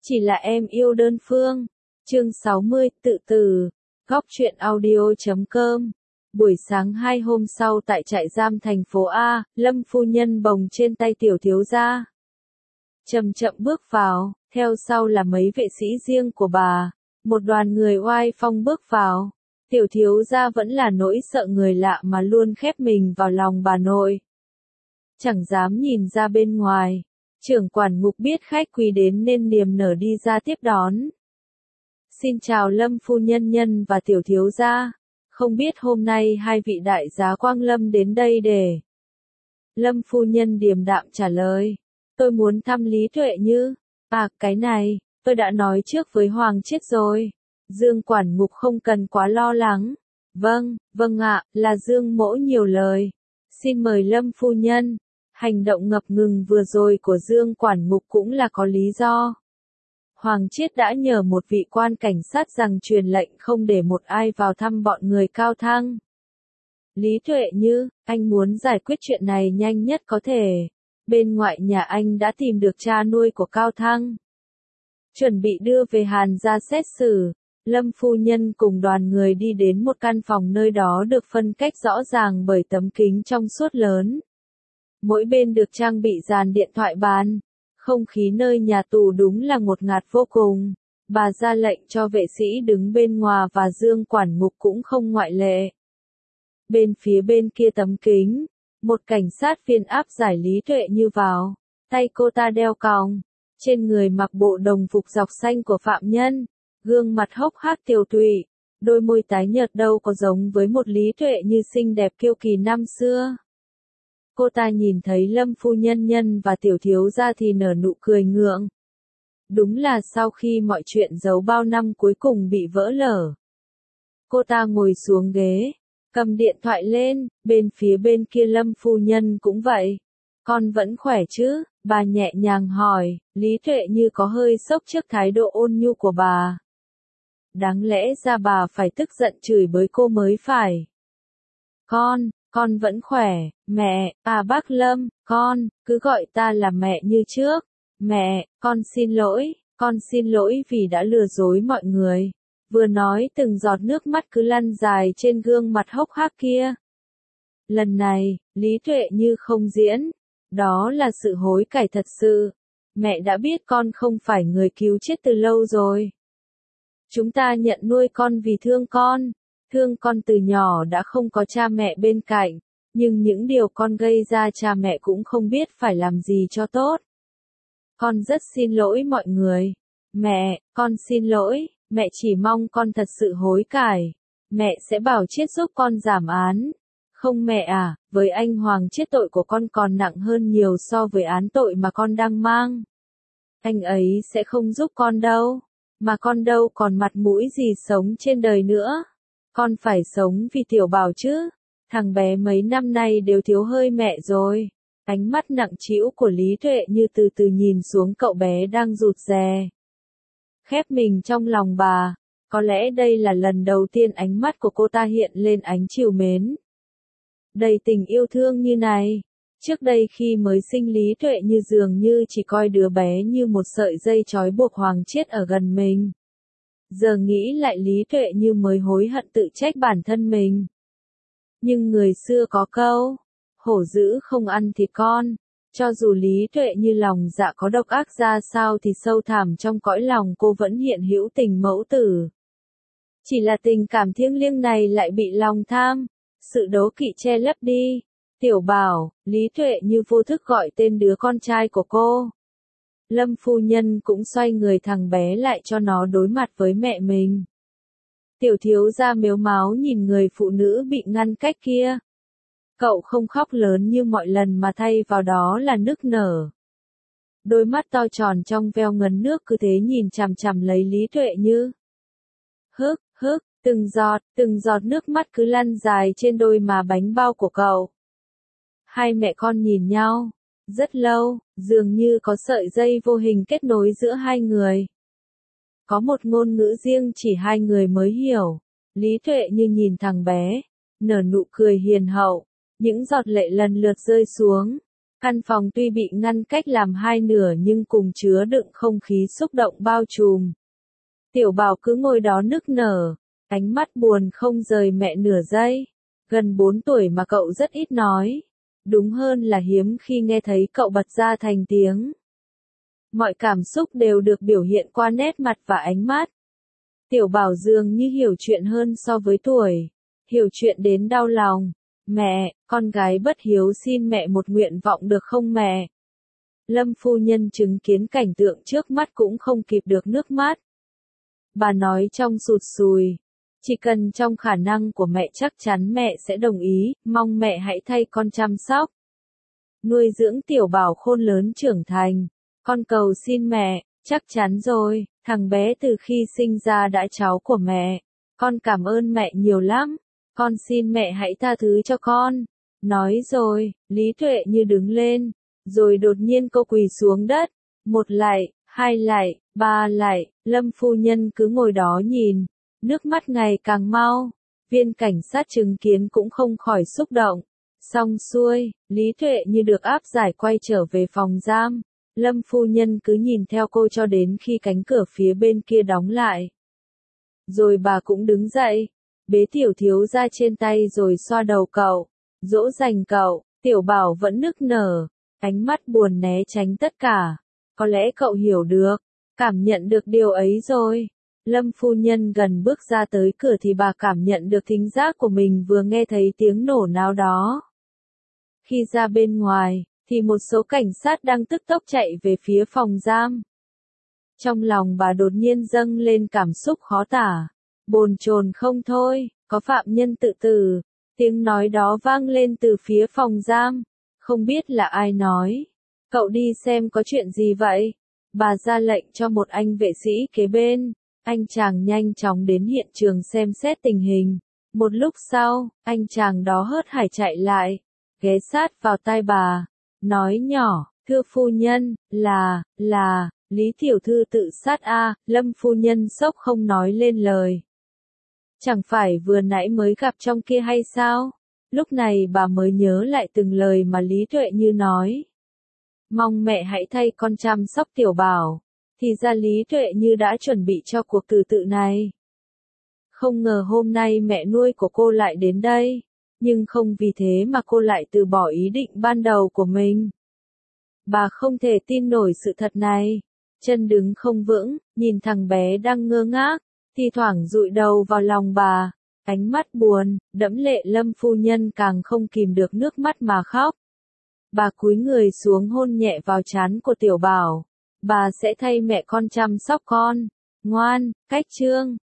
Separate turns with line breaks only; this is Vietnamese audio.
Chỉ là em yêu đơn phương. Chương 60, tự tử. Góc truyện audio.com. Buổi sáng 2 hôm sau tại trại giam thành phố A, Lâm phu nhân bồng trên tay tiểu thiếu gia. Chậm chậm bước vào, theo sau là mấy vệ sĩ riêng của bà. Một đoàn người oai phong bước vào. Tiểu thiếu gia vẫn là nỗi sợ người lạ mà luôn khép mình vào lòng bà nội. Chẳng dám nhìn ra bên ngoài. Trưởng quản ngục biết khách quý đến nên niềm nở đi ra tiếp đón. Xin chào Lâm phu nhân và tiểu thiếu gia. Không biết hôm nay hai vị đại giá quang lâm đến đây để. Lâm phu nhân điềm đạm trả lời. Tôi muốn thăm Lý Tuệ Như. À, cái này, tôi đã nói trước với Hoàng Chiết rồi. Dương quản ngục không cần quá lo lắng. Vâng ạ, là Dương mỗ nhiều lời. Xin mời Lâm phu nhân. Hành động ngập ngừng vừa rồi của Dương quản ngục cũng là có lý do. Hoàng Chiết đã nhờ một vị quan cảnh sát rằng truyền lệnh không để một ai vào thăm bọn người Cao Thăng. Lý Tuệ Như, anh muốn giải quyết chuyện này nhanh nhất có thể. Bên ngoại nhà anh đã tìm được cha nuôi của Cao Thăng. Chuẩn bị đưa về Hàn ra xét xử. Lâm phu nhân cùng đoàn người đi đến một căn phòng nơi đó được phân cách rõ ràng bởi tấm kính trong suốt lớn. Mỗi bên được trang bị dàn điện thoại bàn. Không khí nơi nhà tù đúng là ngột ngạt vô cùng. Bà ra lệnh cho vệ sĩ đứng bên ngoài và Dương quản ngục cũng không ngoại lệ. Phía bên kia tấm kính, một cảnh sát viên áp giải Lý Tuệ Như vào. Tay cô ta đeo còng. Trên người mặc bộ đồng phục dọc xanh của phạm nhân. Gương mặt hốc hác tiều tụy. Đôi môi tái nhợt đâu có giống với một Lý Tuệ Như xinh đẹp kiêu kỳ năm xưa. Cô ta nhìn thấy Lâm phu nhân và tiểu thiếu gia thì nở nụ cười ngượng. Đúng là sau khi mọi chuyện giấu bao năm cuối cùng bị vỡ lở. Cô ta ngồi xuống ghế, cầm điện thoại lên, phía bên kia Lâm phu nhân cũng vậy. Con vẫn khỏe chứ? Bà nhẹ nhàng hỏi. Lý Tuệ Như có hơi sốc trước thái độ ôn nhu của bà. Đáng lẽ ra bà phải tức giận chửi bới cô mới phải. Con vẫn khỏe, mẹ, bác Lâm, con, cứ gọi ta là mẹ như trước. Mẹ, con xin lỗi vì đã lừa dối mọi người. Vừa nói từng giọt nước mắt cứ lăn dài trên gương mặt hốc hác kia. Lần này, Lý Tuệ Như không diễn. Đó là sự hối cải thật sự. Mẹ đã biết con không phải người cứu chết từ lâu rồi. Chúng ta nhận nuôi con vì thương con. Thương con từ nhỏ đã không có cha mẹ bên cạnh, nhưng những điều con gây ra cha mẹ cũng không biết phải làm gì cho tốt. Con rất xin lỗi mọi người. Mẹ, con xin lỗi, mẹ chỉ mong con thật sự hối cải. Mẹ sẽ bảo Chiết giúp con giảm án. Không mẹ à, với anh Hoàng Chiết tội của con còn nặng hơn nhiều so với án tội mà con đang mang. Anh ấy sẽ không giúp con đâu, mà con đâu còn mặt mũi gì sống trên đời nữa. Con phải sống vì Tiểu Bảo chứ. Thằng bé mấy năm nay đều thiếu hơi mẹ rồi. Ánh mắt nặng trĩu của Lý Tuệ Như từ từ nhìn xuống cậu bé đang rụt rè. Khép mình trong lòng bà. Có lẽ đây là lần đầu tiên ánh mắt của cô ta hiện lên ánh trìu mến. Đầy tình yêu thương như này. Trước đây khi mới sinh Lý Tuệ Như dường như chỉ coi đứa bé như một sợi dây trói buộc Hoàng Chiết ở gần mình. Giờ nghĩ lại Lý Tuệ Như mới hối hận tự trách bản thân mình. Nhưng người xưa có câu, hổ dữ không ăn thịt con. Cho dù Lý Tuệ Như lòng dạ có độc ác ra sao thì sâu thẳm trong cõi lòng cô vẫn hiện hữu tình mẫu tử. Chỉ là tình cảm thiêng liêng này lại bị lòng tham, sự đố kỵ che lấp đi. Tiểu Bảo, Lý Tuệ Như vô thức gọi tên đứa con trai của cô. Lâm phu nhân cũng xoay người thằng bé lại cho nó đối mặt với mẹ mình. Tiểu thiếu gia mếu máo nhìn người phụ nữ bị ngăn cách kia. Cậu không khóc lớn như mọi lần mà thay vào đó là nức nở. Đôi mắt to tròn trong veo ngấn nước cứ thế nhìn chằm chằm lấy Lý Tuệ Như. Hức, từng giọt nước mắt cứ lăn dài trên đôi má bánh bao của cậu. Hai mẹ con nhìn nhau. Rất lâu, dường như có sợi dây vô hình kết nối giữa hai người. Có một ngôn ngữ riêng chỉ hai người mới hiểu. Lý Tuệ Như nhìn thằng bé, nở nụ cười hiền hậu. Những giọt lệ lần lượt rơi xuống. Căn phòng tuy bị ngăn cách làm hai nửa nhưng cùng chứa đựng không khí xúc động bao trùm. Tiểu Bảo cứ ngồi đó nức nở, ánh mắt buồn không rời mẹ nửa giây. Gần 4 tuổi mà cậu rất ít nói. Đúng hơn là hiếm khi nghe thấy cậu bật ra thành tiếng. Mọi cảm xúc đều được biểu hiện qua nét mặt và ánh mắt. Tiểu Bảo dường như hiểu chuyện hơn so với tuổi. Hiểu chuyện đến đau lòng. Mẹ, con gái bất hiếu xin mẹ một nguyện vọng được không mẹ? Lâm phu nhân chứng kiến cảnh tượng trước mắt cũng không kịp được nước mắt. Bà nói trong sụt sùi. Chỉ cần trong khả năng của mẹ chắc chắn mẹ sẽ đồng ý, mong mẹ hãy thay con chăm sóc. Nuôi dưỡng Tiểu Bảo khôn lớn trưởng thành. Con cầu xin mẹ, chắc chắn rồi, thằng bé từ khi sinh ra đã cháu của mẹ. Con cảm ơn mẹ nhiều lắm. Con xin mẹ hãy tha thứ cho con. Nói rồi, Lý Tuệ như đứng lên. Rồi đột nhiên cô quỳ xuống đất. 1 lạy, 2 lạy, 3 lạy, Lâm phu nhân cứ ngồi đó nhìn. Nước mắt ngày càng mau. Viên cảnh sát chứng kiến cũng không khỏi xúc động. Xong xuôi, Lý Tuệ như được áp giải quay trở về phòng giam. Lâm phu nhân cứ nhìn theo cô cho đến khi cánh cửa phía bên kia đóng lại. Rồi bà cũng đứng dậy, bế Tiểu thiếu ra trên tay rồi xoa đầu cậu, dỗ dành cậu. Tiểu Bảo vẫn nức nở, ánh mắt buồn né tránh tất cả. Có lẽ cậu hiểu được, cảm nhận được điều ấy rồi. Lâm phu nhân gần bước ra tới cửa thì bà cảm nhận được thính giác của mình vừa nghe thấy tiếng nổ nào đó. Khi ra bên ngoài, thì một số cảnh sát đang tức tốc chạy về phía phòng giam. Trong lòng bà đột nhiên dâng lên cảm xúc khó tả, bồn chồn không thôi, có phạm nhân tự tử. Tiếng nói đó vang lên từ phía phòng giam, không biết là ai nói. Cậu đi xem có chuyện gì vậy? Bà ra lệnh cho một anh vệ sĩ kế bên. Anh chàng nhanh chóng đến hiện trường xem xét tình hình. Một lúc sau, anh chàng đó hớt hải chạy lại, ghé sát vào tai bà, nói nhỏ, thưa phu nhân, là, Lý tiểu thư tự sát a. Lâm phu nhân sốc không nói lên lời. Chẳng phải vừa nãy mới gặp trong kia hay sao? Lúc này bà mới nhớ lại từng lời mà Lý Tuệ Như nói. Mong mẹ hãy thay con chăm sóc Tiểu Bảo. Thì ra Lý Tuệ Như đã chuẩn bị cho cuộc tử tự này. Không ngờ hôm nay mẹ nuôi của cô lại đến đây. Nhưng không vì thế mà cô lại từ bỏ ý định ban đầu của mình. Bà không thể tin nổi sự thật này. Chân đứng không vững, nhìn thằng bé đang ngơ ngác, thi thoảng dụi đầu vào lòng bà. Ánh mắt buồn, đẫm lệ. Lâm phu nhân càng không kìm được nước mắt mà khóc. Bà cúi người xuống hôn nhẹ vào trán của Tiểu Bảo. Bà sẽ thay mẹ con chăm sóc con. Ngoan, cách chương.